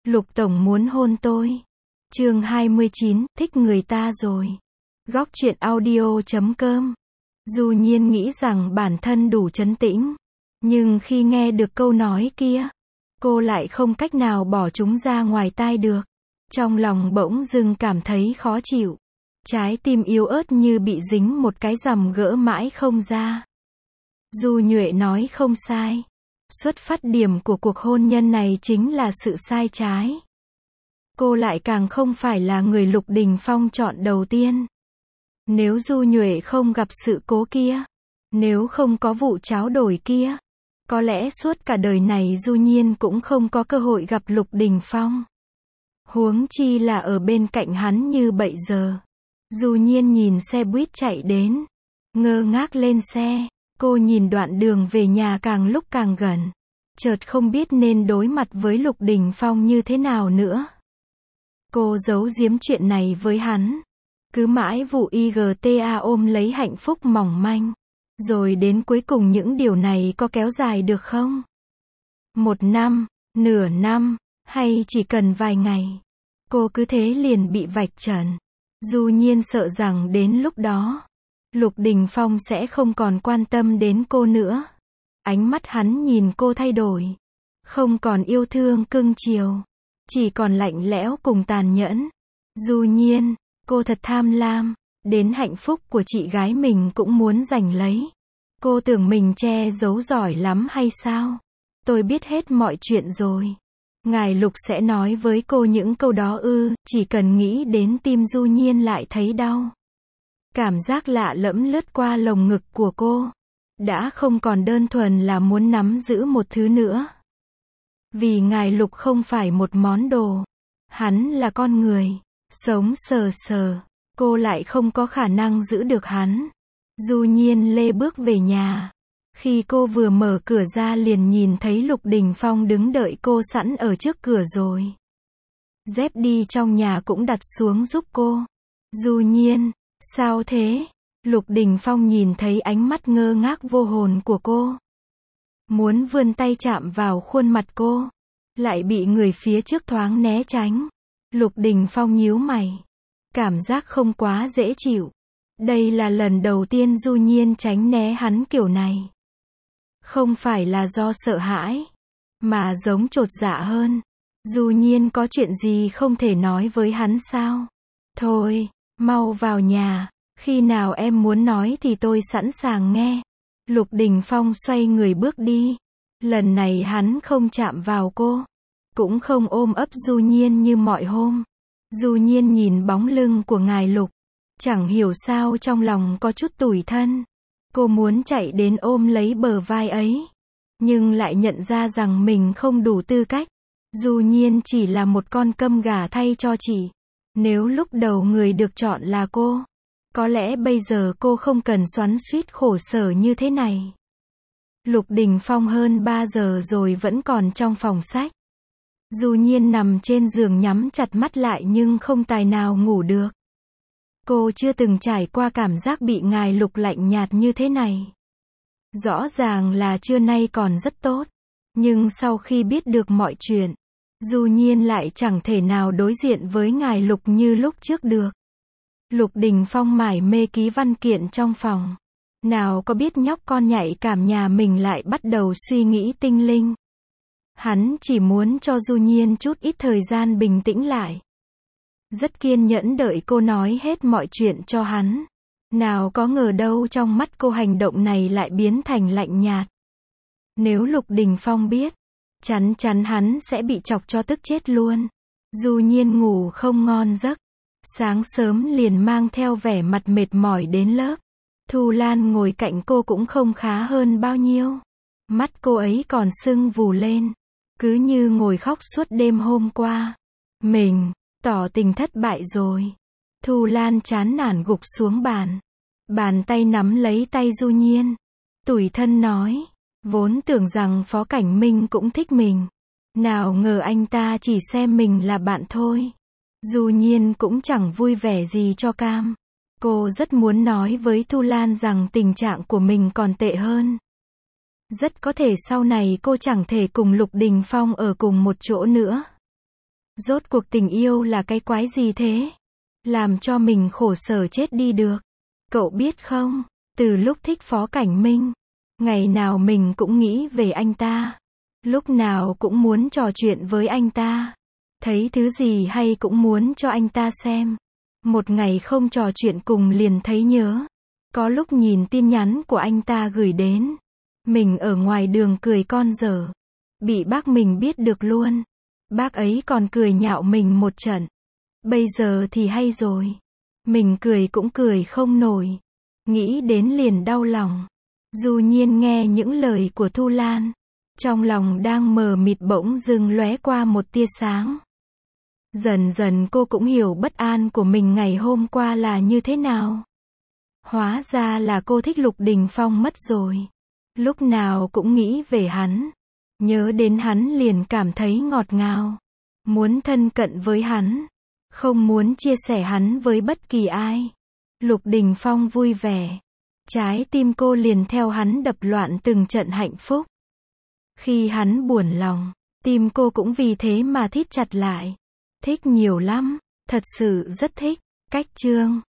Lục Tổng muốn hôn tôi. Chương 29, thích người ta rồi. Góc truyện audio.com. Du Nhiên nghĩ rằng bản thân đủ trấn tĩnh, nhưng khi nghe được câu nói kia, cô lại không cách nào bỏ chúng ra ngoài tai được. Trong lòng bỗng dưng cảm thấy khó chịu. Trái tim yếu ớt như bị dính một cái rằm gỡ mãi không ra. Du Nhuệ nói không sai. Xuất phát điểm của cuộc hôn nhân này chính là sự sai trái. Cô lại càng không phải là người Lục Đình Phong chọn đầu tiên. Nếu Du Nhuệ không gặp sự cố kia, nếu không có vụ tráo đổi kia, có lẽ suốt cả đời này Du Nhiên cũng không có cơ hội gặp Lục Đình Phong. Huống chi là ở bên cạnh hắn như bây giờ. Du Nhiên nhìn xe buýt chạy đến, ngơ ngác lên xe. Cô nhìn đoạn đường về nhà càng lúc càng gần, chợt không biết nên đối mặt với Lục Đình Phong như thế nào nữa. Cô giấu giếm chuyện này với hắn, cứ mãi vụ IGTA ôm lấy hạnh phúc mỏng manh, rồi đến cuối cùng những điều này có kéo dài được không? 1 năm, nửa năm, hay chỉ cần vài ngày? Cô cứ thế liền bị vạch trần. Du Nhiên sợ rằng đến lúc đó, Lục Đình Phong sẽ không còn quan tâm đến cô nữa. Ánh mắt hắn nhìn cô thay đổi, không còn yêu thương cưng chiều, chỉ còn lạnh lẽo cùng tàn nhẫn. Du Nhiên, cô thật tham lam, đến hạnh phúc của chị gái mình cũng muốn giành lấy. Cô tưởng mình che giấu giỏi lắm hay sao? Tôi biết hết mọi chuyện rồi. Ngài Lục sẽ nói với cô những câu đó ư? Chỉ cần nghĩ đến tim Du Nhiên lại thấy đau. Cảm giác lạ lẫm lướt qua lồng ngực của cô. Đã không còn đơn thuần là muốn nắm giữ một thứ nữa. Vì Ngài Lục không phải một món đồ. Hắn là con người. Sống sờ sờ. Cô lại không có khả năng giữ được hắn. Du Nhiên lê bước về nhà. Khi cô vừa mở cửa ra liền nhìn thấy Lục Đình Phong đứng đợi cô sẵn ở trước cửa rồi. Dép đi trong nhà cũng đặt xuống giúp cô. Du Nhiên, sao thế? Lục Đình Phong nhìn thấy ánh mắt ngơ ngác vô hồn của cô. Muốn vươn tay chạm vào khuôn mặt cô, lại bị người phía trước thoáng né tránh. Lục Đình Phong nhíu mày. Cảm giác không quá dễ chịu. Đây là lần đầu tiên Du Nhiên tránh né hắn kiểu này. Không phải là do sợ hãi, mà giống chột dạ hơn. Du Nhiên có chuyện gì không thể nói với hắn sao? Thôi, mau vào nhà, khi nào em muốn nói thì tôi sẵn sàng nghe. Lục Đình Phong xoay người bước đi. Lần này hắn không chạm vào cô, cũng không ôm ấp Du Nhiên như mọi hôm. Du Nhiên nhìn bóng lưng của ngài Lục, chẳng hiểu sao trong lòng có chút tủi thân. Cô muốn chạy đến ôm lấy bờ vai ấy, nhưng lại nhận ra rằng mình không đủ tư cách. Du Nhiên chỉ là một con câm gà thay cho chị. Nếu lúc đầu người được chọn là cô, có lẽ bây giờ cô không cần xoắn xuýt khổ sở như thế này. Lục Đình Phong hơn 3 giờ rồi vẫn còn trong phòng sách. Du Nhiên nằm trên giường nhắm chặt mắt lại nhưng không tài nào ngủ được. Cô chưa từng trải qua cảm giác bị ngài Lục lạnh nhạt như thế này. Rõ ràng là trưa nay còn rất tốt, nhưng sau khi biết được mọi chuyện, Du Nhiên lại chẳng thể nào đối diện với ngài Lục như lúc trước được. Lục Đình Phong mải mê ký văn kiện trong phòng. Nào có biết nhóc con nhạy cảm nhà mình lại bắt đầu suy nghĩ tinh linh. Hắn chỉ muốn cho Du Nhiên chút ít thời gian bình tĩnh lại. Rất kiên nhẫn đợi cô nói hết mọi chuyện cho hắn. Nào có ngờ đâu trong mắt cô hành động này lại biến thành lạnh nhạt. Nếu Lục Đình Phong biết, chắn chắn hắn sẽ bị chọc cho tức chết luôn. Du Nhiên ngủ không ngon giấc. Sáng sớm liền mang theo vẻ mặt mệt mỏi đến lớp. Thu Lan ngồi cạnh cô cũng không khá hơn bao nhiêu. Mắt cô ấy còn sưng vù lên, cứ như ngồi khóc suốt đêm hôm qua. Mình tỏ tình thất bại rồi. Thu Lan chán nản gục xuống bàn. Bàn tay nắm lấy tay Du Nhiên. Tủi thân nói. Vốn tưởng rằng Phó Cảnh Minh cũng thích mình. Nào ngờ anh ta chỉ xem mình là bạn thôi. Du Nhiên cũng chẳng vui vẻ gì cho cam. Cô rất muốn nói với Thu Lan rằng tình trạng của mình còn tệ hơn. Rất có thể sau này cô chẳng thể cùng Lục Đình Phong ở cùng một chỗ nữa. Rốt cuộc tình yêu là cái quái gì thế? Làm cho mình khổ sở chết đi được. Cậu biết không, từ lúc thích Phó Cảnh Minh, ngày nào mình cũng nghĩ về anh ta. Lúc nào cũng muốn trò chuyện với anh ta. Thấy thứ gì hay cũng muốn cho anh ta xem. Một ngày không trò chuyện cùng liền thấy nhớ. Có lúc nhìn tin nhắn của anh ta gửi đến. Mình ở ngoài đường cười con dở. Bị bác mình biết được luôn. Bác ấy còn cười nhạo mình một trận. Bây giờ thì hay rồi. Mình cười cũng cười không nổi. Nghĩ đến liền đau lòng. Du Nhiên nghe những lời của Thu Lan. Trong lòng đang mờ mịt bỗng dưng lóe qua một tia sáng. Dần dần cô cũng hiểu bất an của mình ngày hôm qua là như thế nào. Hóa ra là cô thích Lục Đình Phong mất rồi. Lúc nào cũng nghĩ về hắn. Nhớ đến hắn liền cảm thấy ngọt ngào. Muốn thân cận với hắn. Không muốn chia sẻ hắn với bất kỳ ai. Lục Đình Phong vui vẻ. Trái tim cô liền theo hắn đập loạn từng trận hạnh phúc. Khi hắn buồn lòng, tim cô cũng vì thế mà thít chặt lại. Thích nhiều lắm, thật sự rất thích. Cách chương